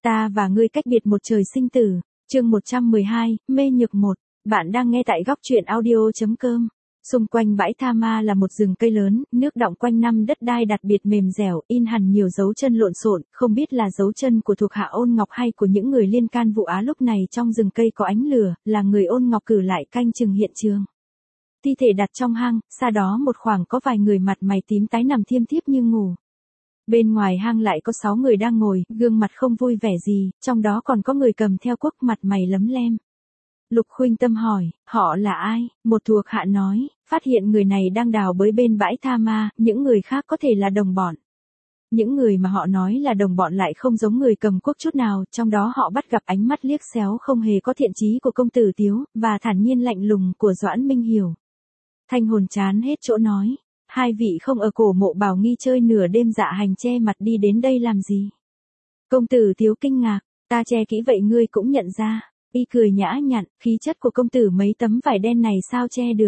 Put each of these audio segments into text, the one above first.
Ta và ngươi cách biệt một trời sinh tử. Chương 112, mê nhược 1. Bạn đang nghe tại góc truyện audio.com. Xung quanh bãi Tha Ma là một rừng cây lớn, nước đọng quanh năm, đất đai đặc biệt mềm dẻo, in hẳn nhiều dấu chân lộn xộn, không biết là dấu chân của thuộc hạ Ôn Ngọc hay của những người liên can vụ án. Lúc này trong rừng cây có ánh lửa, là người Ôn Ngọc cử lại canh chừng hiện trường. Thi thể đặt trong hang, xa đó một khoảng có vài người mặt mày tím tái nằm thiêm thiếp như ngủ. Bên ngoài hang lại có 6 người đang ngồi, gương mặt không vui vẻ gì, trong đó còn có người cầm theo cuốc, mặt mày lấm lem. Lục Khuynh Tâm hỏi, họ là ai? Một thuộc hạ nói, phát hiện người này đang đào bới bên bãi Tha Ma, những người khác có thể là đồng bọn. Những người mà họ nói là đồng bọn lại không giống người cầm cuốc chút nào, trong đó họ bắt gặp ánh mắt liếc xéo không hề có thiện chí của công tử Tiếu, và thản nhiên lạnh lùng của Doãn Minh Hiểu. Thanh Hồn chán hết chỗ nói. Hai vị không ở cổ mộ Bảo Nghi chơi nửa đêm, dạ hành che mặt đi đến đây làm gì? Công tử Tiếu kinh ngạc, ta che kỹ vậy ngươi cũng nhận ra. Y cười nhã nhặn, khí chất của công tử mấy tấm vải đen này sao che được?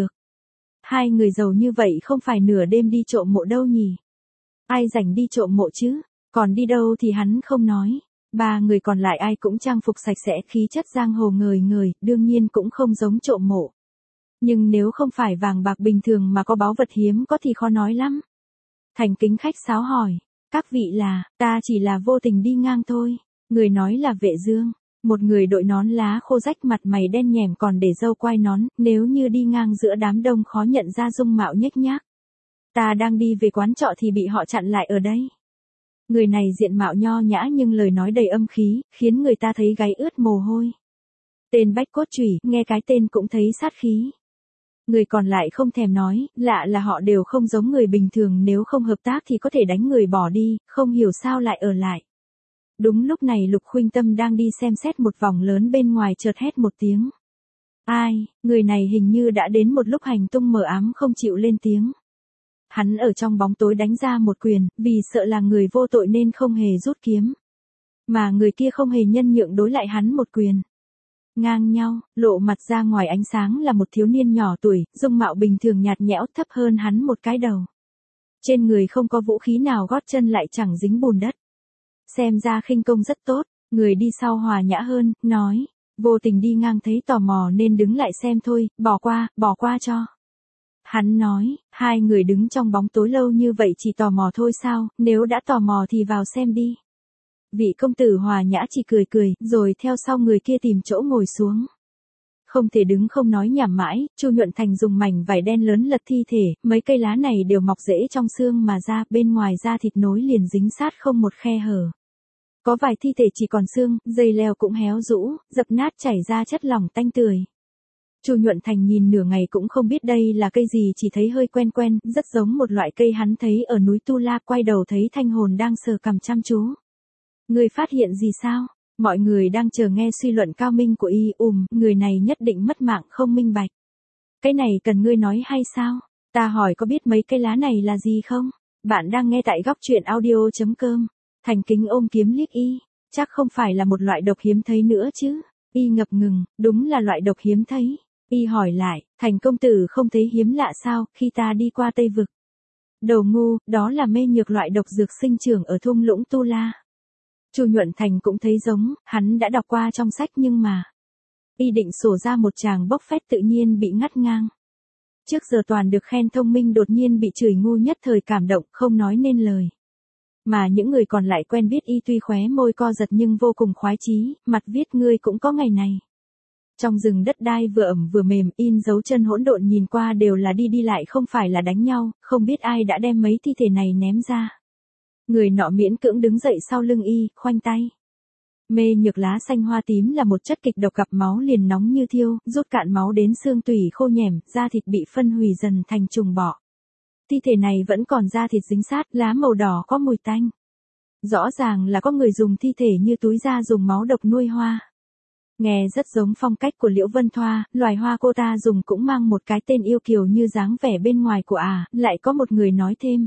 Hai người giàu như vậy không phải nửa đêm đi trộm mộ đâu nhỉ? Ai rảnh đi trộm mộ chứ? Còn đi đâu thì hắn không nói. Ba người còn lại ai cũng trang phục sạch sẽ, khí chất giang hồ ngời ngời, đương nhiên cũng không giống trộm mộ. Nhưng nếu không phải vàng bạc bình thường mà có báu vật hiếm có thì khó nói lắm. Thành Kính khách sáo hỏi, các vị là, ta chỉ là vô tình đi ngang thôi. Người nói là Vệ Dương, một người đội nón lá khô rách, mặt mày đen nhẻm còn để râu quai nón, nếu như đi ngang giữa đám đông khó nhận ra dung mạo nhếch nhác. Ta đang đi về quán trọ thì bị họ chặn lại ở đây. Người này diện mạo nho nhã nhưng lời nói đầy âm khí, khiến người ta thấy gáy ướt mồ hôi. Tên Bách Cốt Chủy, nghe cái tên cũng thấy sát khí. Người còn lại không thèm nói, lạ là họ đều không giống người bình thường, nếu không hợp tác thì có thể đánh người bỏ đi, không hiểu sao lại ở lại. Đúng lúc này Lục Khuynh Tâm đang đi xem xét một vòng lớn bên ngoài, chợt hét một tiếng. Ai, người này hình như đã đến một lúc hành tung mờ ám không chịu lên tiếng. Hắn ở trong bóng tối đánh ra một quyền, vì sợ là người vô tội nên không hề rút kiếm. Mà người kia không hề nhân nhượng đối lại hắn một quyền. Ngang nhau, lộ mặt ra ngoài ánh sáng là một thiếu niên nhỏ tuổi, dung mạo bình thường nhạt nhẽo, thấp hơn hắn một cái đầu. Trên người không có vũ khí nào, gót chân lại chẳng dính bùn đất. Xem ra khinh công rất tốt. Người đi sau hòa nhã hơn, nói, vô tình đi ngang thấy tò mò nên đứng lại xem thôi, bỏ qua cho. Hắn nói, hai người đứng trong bóng tối lâu như vậy chỉ tò mò thôi sao, nếu đã tò mò thì vào xem đi. Vị công tử hòa nhã chỉ cười cười, rồi theo sau người kia tìm chỗ ngồi xuống. Không thể đứng không nói nhảm mãi, Chu Nhuận Thành dùng mảnh vải đen lớn lật thi thể, mấy cây lá này đều mọc rễ trong xương mà ra, bên ngoài da thịt nối liền dính sát không một khe hở. Có vài thi thể chỉ còn xương, dây leo cũng héo rũ, dập nát chảy ra chất lỏng tanh tưởi. Chu Nhuận Thành nhìn nửa ngày cũng không biết đây là cây gì, chỉ thấy hơi quen quen, rất giống một loại cây hắn thấy ở núi Tu La. Quay đầu thấy Thanh Hồn đang sờ cằm chăm chú. Người phát hiện gì sao? Mọi người đang chờ nghe suy luận cao minh của y. Người này nhất định mất mạng không minh bạch. Cái này cần ngươi nói hay sao? Ta hỏi có biết mấy cây lá này là gì không? Bạn đang nghe tại góc truyện audio.com. Thành Kính ôm kiếm liếc y. Chắc không phải là một loại độc hiếm thấy nữa chứ? Y ngập ngừng, đúng là loại độc hiếm thấy. Y hỏi lại, Thành công tử không thấy hiếm lạ sao, khi ta đi qua Tây Vực. Đầu ngu, đó là mê nhược, loại độc dược sinh trưởng ở thung lũng Tu La. Chu Nhuận Thành cũng thấy giống, hắn đã đọc qua trong sách nhưng mà. Y định sổ ra một tràng bốc phét tự nhiên bị ngắt ngang. Trước giờ toàn được khen thông minh, đột nhiên bị chửi ngu, nhất thời cảm động, không nói nên lời. Mà những người còn lại quen biết y tuy khóe môi co giật nhưng vô cùng khoái chí, mặt viết ngươi cũng có ngày này. Trong rừng đất đai vừa ẩm vừa mềm, in dấu chân hỗn độn, nhìn qua đều là đi lại không phải là đánh nhau, không biết ai đã đem mấy thi thể này ném ra. Người nọ miễn cưỡng đứng dậy sau lưng y, khoanh tay. Mê nhược lá xanh hoa tím là một chất kịch độc, gặp máu liền nóng như thiêu, rút cạn máu đến xương tủy khô nhẻm, da thịt bị phân hủy dần thành trùng bọ. Thi thể này vẫn còn da thịt dính sát, lá màu đỏ có mùi tanh. Rõ ràng là có người dùng thi thể như túi da dùng máu độc nuôi hoa. Nghe rất giống phong cách của Liễu Vân Thoa, loài hoa cô ta dùng cũng mang một cái tên yêu kiều như dáng vẻ bên ngoài của lại có một người nói thêm.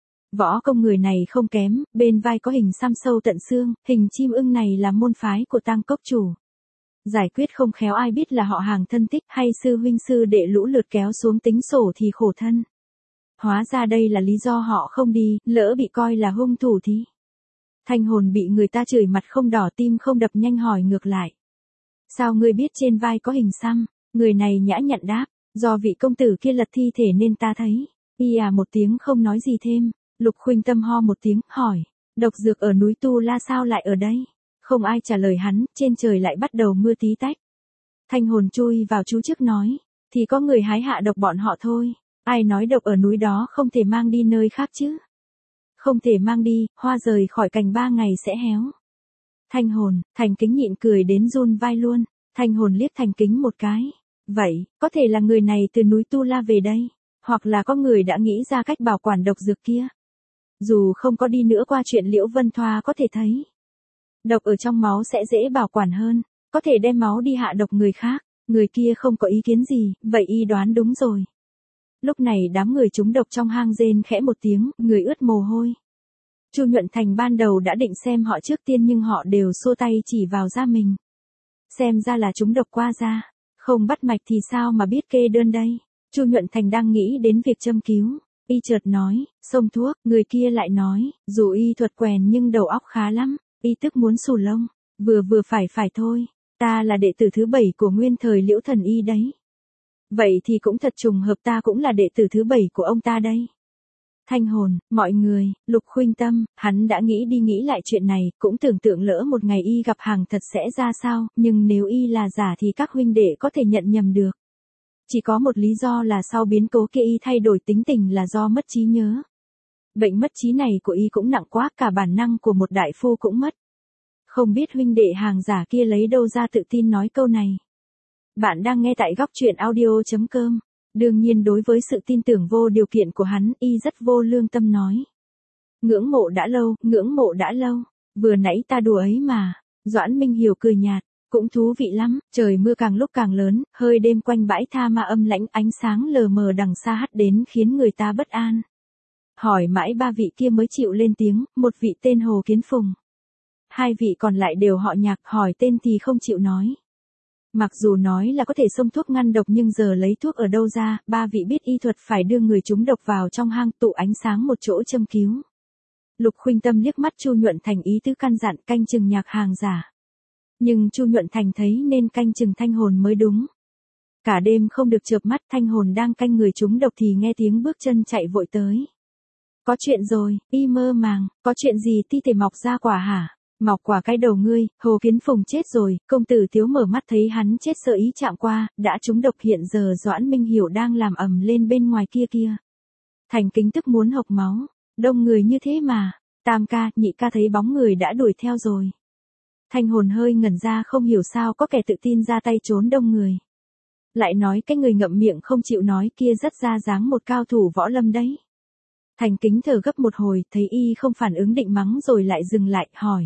Võ công người này không kém, bên vai có hình xăm sâu tận xương, hình chim ưng này là môn phái của Tang Cốc chủ. Giải quyết không khéo ai biết là họ hàng thân thích hay sư huynh sư đệ lũ lượt kéo xuống tính sổ thì khổ thân. Hóa ra đây là lý do họ không đi, lỡ bị coi là hung thủ thì. Thanh hồn bị người ta chửi mặt không đỏ tim không đập nhanh hỏi ngược lại. Sao ngươi biết trên vai có hình xăm? Người này nhã nhặn đáp, do vị công tử kia lật thi thể nên ta thấy. Y à một tiếng không nói gì thêm. Lục Khuynh Tâm ho một tiếng, hỏi, độc dược ở núi Tu La sao lại ở đây? Không ai trả lời hắn, trên trời lại bắt đầu mưa tí tách. Thanh hồn chui vào chú trước nói, thì có người hái hạ độc bọn họ thôi. Ai nói độc ở núi đó không thể mang đi nơi khác chứ? Không thể mang đi, hoa rời khỏi cành 3 ngày sẽ héo. Thanh hồn, Thành Kính nhịn cười đến run vai luôn. Thanh hồn liếc Thành Kính một cái. Vậy, có thể là người này từ núi Tu La về đây. Hoặc là có người đã nghĩ ra cách bảo quản độc dược kia. Dù không có đi nữa qua chuyện Liễu Vân Thoa có thể thấy. Độc ở trong máu sẽ dễ bảo quản hơn. Có thể đem máu đi hạ độc người khác. Người kia không có ý kiến gì, vậy y đoán đúng rồi. Lúc này đám người trúng độc trong hang rên khẽ một tiếng, người ướt mồ hôi. Chu Nhuận Thành ban đầu đã định xem họ trước tiên nhưng họ đều xua tay chỉ vào da mình. Xem ra là trúng độc qua da, không bắt mạch thì sao mà biết kê đơn đây. Chu Nhuận Thành đang nghĩ đến việc châm cứu, y chợt nói, xông thuốc, người kia lại nói, dù y thuật quèn nhưng đầu óc khá lắm, y tức muốn xù lông, vừa phải thôi, ta là đệ tử thứ 7 của nguyên thời Liễu Thần Y đấy. Vậy thì cũng thật trùng hợp ta cũng là đệ tử thứ 7 của ông ta đây. Thanh hồn, mọi người, Lục Khuynh Tâm, hắn đã nghĩ đi nghĩ lại chuyện này, cũng tưởng tượng lỡ một ngày y gặp hàng thật sẽ ra sao, nhưng nếu y là giả thì các huynh đệ có thể nhận nhầm được. Chỉ có một lý do là sau biến cố kia y thay đổi tính tình là do mất trí nhớ. Bệnh mất trí này của y cũng nặng quá, cả bản năng của một đại phu cũng mất. Không biết huynh đệ hàng giả kia lấy đâu ra tự tin nói câu này. Bạn đang nghe tại góc truyện audio.com. Đương nhiên đối với sự tin tưởng vô điều kiện của hắn, y rất vô lương tâm nói. Ngưỡng mộ đã lâu, vừa nãy ta đùa ấy mà. Doãn Minh Hiểu cười nhạt, cũng thú vị lắm, trời mưa càng lúc càng lớn, hơi đêm quanh bãi tha ma âm lãnh, ánh sáng lờ mờ đằng xa hắt đến khiến người ta bất an. Hỏi mãi 3 vị kia mới chịu lên tiếng, một vị tên Hồ Kiến Phùng. 2 vị còn lại đều họ Nhạc, hỏi tên thì không chịu nói. Mặc dù nói là có thể xông thuốc ngăn độc nhưng giờ lấy thuốc ở đâu ra, 3 vị biết y thuật phải đưa người trúng độc vào trong hang tụ ánh sáng một chỗ châm cứu. Lục Khuynh Tâm liếc mắt Chu Nhuận Thành ý tứ căn dặn canh chừng Nhạc hàng giả. Nhưng Chu Nhuận Thành thấy nên canh chừng Thanh hồn mới đúng. Cả đêm không được chợp mắt, Thanh hồn đang canh người trúng độc thì nghe tiếng bước chân chạy vội tới. Có chuyện rồi, y mơ màng, có chuyện gì ti thể mọc ra quả hả? Mọc quả cái đầu ngươi, Hồ Kiến Phùng chết rồi, công tử Tiếu mở mắt thấy hắn chết sợ ý chạm qua, đã trúng độc hiện giờ Doãn Minh Hiểu đang làm ầm lên bên ngoài kia. Thành Kính tức muốn hộc máu, đông người như thế mà, Tam ca, Nhị ca thấy bóng người đã đuổi theo rồi. Thanh hồn hơi ngẩn ra không hiểu sao có kẻ tự tin ra tay trốn đông người. Lại nói cái người ngậm miệng không chịu nói kia rất ra dáng một cao thủ võ lâm đấy. Thành Kính thở gấp một hồi, thấy y không phản ứng định mắng rồi lại dừng lại, hỏi.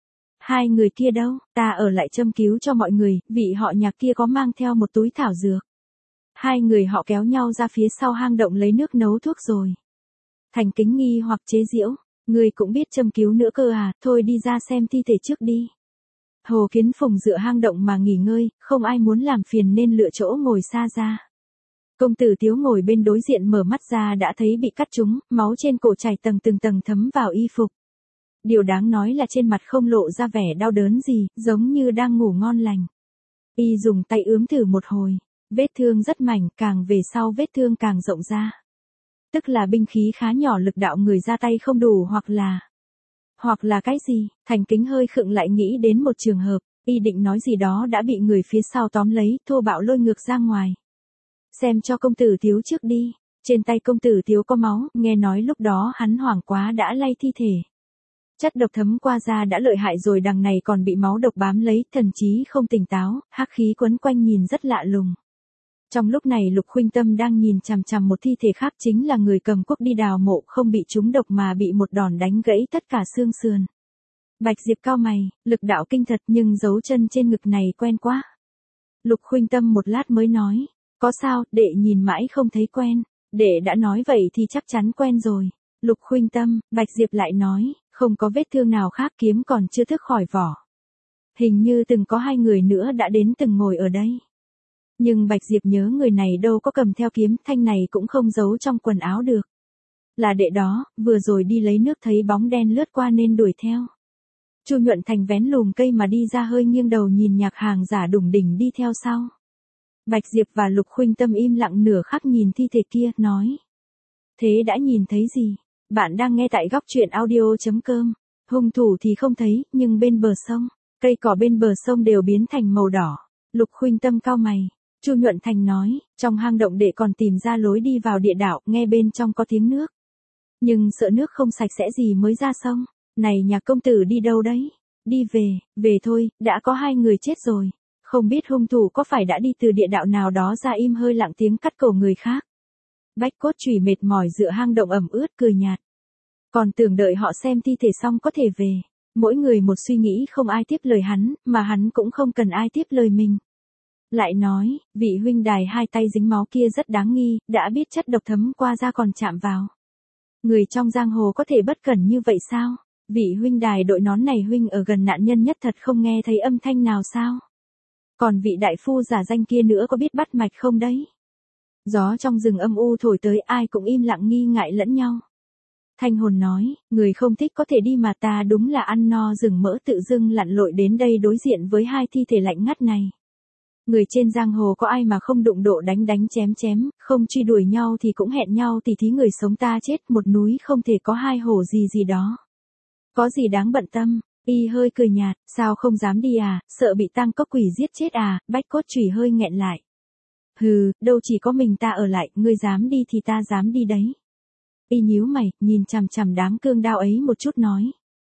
2 người kia đâu, ta ở lại châm cứu cho mọi người, vị họ Nhạc kia có mang theo một túi thảo dược. 2 người họ kéo nhau ra phía sau hang động lấy nước nấu thuốc rồi. Thành Kính nghi hoặc chế giễu, người cũng biết châm cứu nữa cơ à, thôi đi ra xem thi thể trước đi. Hồ Kiến Phùng dựa hang động mà nghỉ ngơi, không ai muốn làm phiền nên lựa chỗ ngồi xa ra. Công tử Tiếu ngồi bên đối diện mở mắt ra đã thấy bị cắt trúng, máu trên cổ chảy từng tầng thấm vào y phục. Điều đáng nói là trên mặt không lộ ra vẻ đau đớn gì, giống như đang ngủ ngon lành. Y dùng tay ướm thử một hồi, vết thương rất mảnh, càng về sau vết thương càng rộng ra. Tức là binh khí khá nhỏ, lực đạo người ra tay không đủ hoặc là cái gì. Thành Kính hơi khựng lại nghĩ đến một trường hợp, y định nói gì đó đã bị người phía sau tóm lấy, thô bạo lôi ngược ra ngoài. Xem cho công tử Tiếu trước đi, trên tay công tử Tiếu có máu, nghe nói lúc đó hắn hoảng quá đã lay thi thể. Chất độc thấm qua da đã lợi hại rồi, đằng này còn bị máu độc bám lấy, thần trí không tỉnh táo, hắc khí quấn quanh nhìn rất lạ lùng. Trong lúc này Lục Khuynh Tâm đang nhìn chằm chằm một thi thể khác, chính là người cầm cuốc đi đào mộ, không bị trúng độc mà bị một đòn đánh gãy tất cả xương sườn. Bạch Diệp cau mày, lực đạo kinh thật nhưng dấu chân trên ngực này quen quá. Lục Khuynh Tâm một lát mới nói, có sao, đệ nhìn mãi không thấy quen, đệ đã nói vậy thì chắc chắn quen rồi. Lục Khuynh Tâm, Bạch Diệp lại nói, không có vết thương nào khác, kiếm còn chưa thước khỏi vỏ. Hình như từng có 2 người nữa đã đến từng ngồi ở đây. Nhưng Bạch Diệp nhớ người này đâu có cầm theo kiếm, thanh này cũng không giấu trong quần áo được. Là đệ đó, vừa rồi đi lấy nước thấy bóng đen lướt qua nên đuổi theo. Chu Nhuận Thành vén lùm cây mà đi ra, hơi nghiêng đầu nhìn Nhạc Hàng giả đủng đỉnh đi theo sau. Bạch Diệp và Lục Khuynh Tâm im lặng nửa khắc nhìn thi thể kia, nói. Thế đã nhìn thấy gì? Bạn đang nghe tại góc truyện audio.com. Hung thủ thì không thấy, nhưng bên bờ sông, cây cỏ bên bờ sông đều biến thành màu đỏ. Lục Khuynh Tâm cau mày. Chu Nhuận Thành nói, trong hang động đệ còn tìm ra lối đi vào địa đạo, nghe bên trong có tiếng nước. Nhưng sợ nước không sạch sẽ gì mới ra sông. Này Nhạc công tử đi đâu đấy? Đi về thôi, đã có 2 người chết rồi. Không biết hung thủ có phải đã đi từ địa đạo nào đó ra. Im hơi lặng tiếng cắt cổ người khác. Bách Cốt Chủy mệt mỏi dựa hang động ẩm ướt cười nhạt. Còn tưởng đợi họ xem thi thể xong có thể về. Mỗi người một suy nghĩ, không ai tiếp lời hắn, mà hắn cũng không cần ai tiếp lời mình. Lại nói, vị huynh đài 2 tay dính máu kia rất đáng nghi, đã biết chất độc thấm qua da còn chạm vào. Người trong giang hồ có thể bất cẩn như vậy sao? Vị huynh đài đội nón này huynh ở gần nạn nhân nhất thật không nghe thấy âm thanh nào sao? Còn vị đại phu giả danh kia nữa có biết bắt mạch không đấy? Gió trong rừng âm u thổi tới, ai cũng im lặng nghi ngại lẫn nhau. Thanh hồn nói, người không thích có thể đi mà ta đúng là ăn no rừng mỡ tự dưng lặn lội đến đây đối diện với 2 thi thể lạnh ngắt này. Người trên giang hồ có ai mà không đụng độ đánh đánh chém chém, không truy đuổi nhau thì cũng hẹn nhau tỉ thí người sống ta chết, một núi không thể có 2 hổ gì đó. Có gì đáng bận tâm? Y hơi cười nhạt, sao không dám đi à, sợ bị Tang Cốc Quỷ giết chết à? Bách Cốt Chủy hơi nghẹn lại. Hừ, đâu chỉ có mình ta ở lại, ngươi dám đi thì ta dám đi đấy. Y nhíu mày, nhìn chằm chằm đám cương đao ấy một chút nói.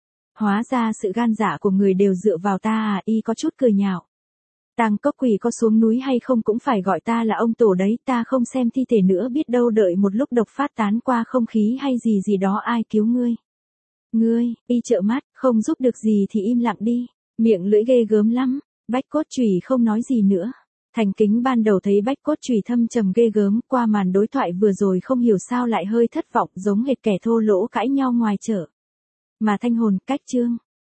Hóa ra sự gan dạ của người đều dựa vào ta à? Y có chút cười nhạo. Tang Cốc Quỷ có xuống núi hay không cũng phải gọi ta là ông tổ đấy, ta không xem thi thể nữa, biết đâu đợi một lúc độc phát tán qua không khí hay gì đó ai cứu ngươi. Ngươi, Y trợn mắt, không giúp được gì thì im lặng đi, miệng lưỡi ghê gớm lắm. Bách Cốt Chủy không nói gì nữa. Thành Kính ban đầu thấy Bách Cốt Chủy thâm trầm ghê gớm, qua màn đối thoại vừa rồi không hiểu sao lại hơi thất vọng, giống hệt kẻ thô lỗ cãi nhau ngoài chợ. Mà Thanh Hồn, cách chương.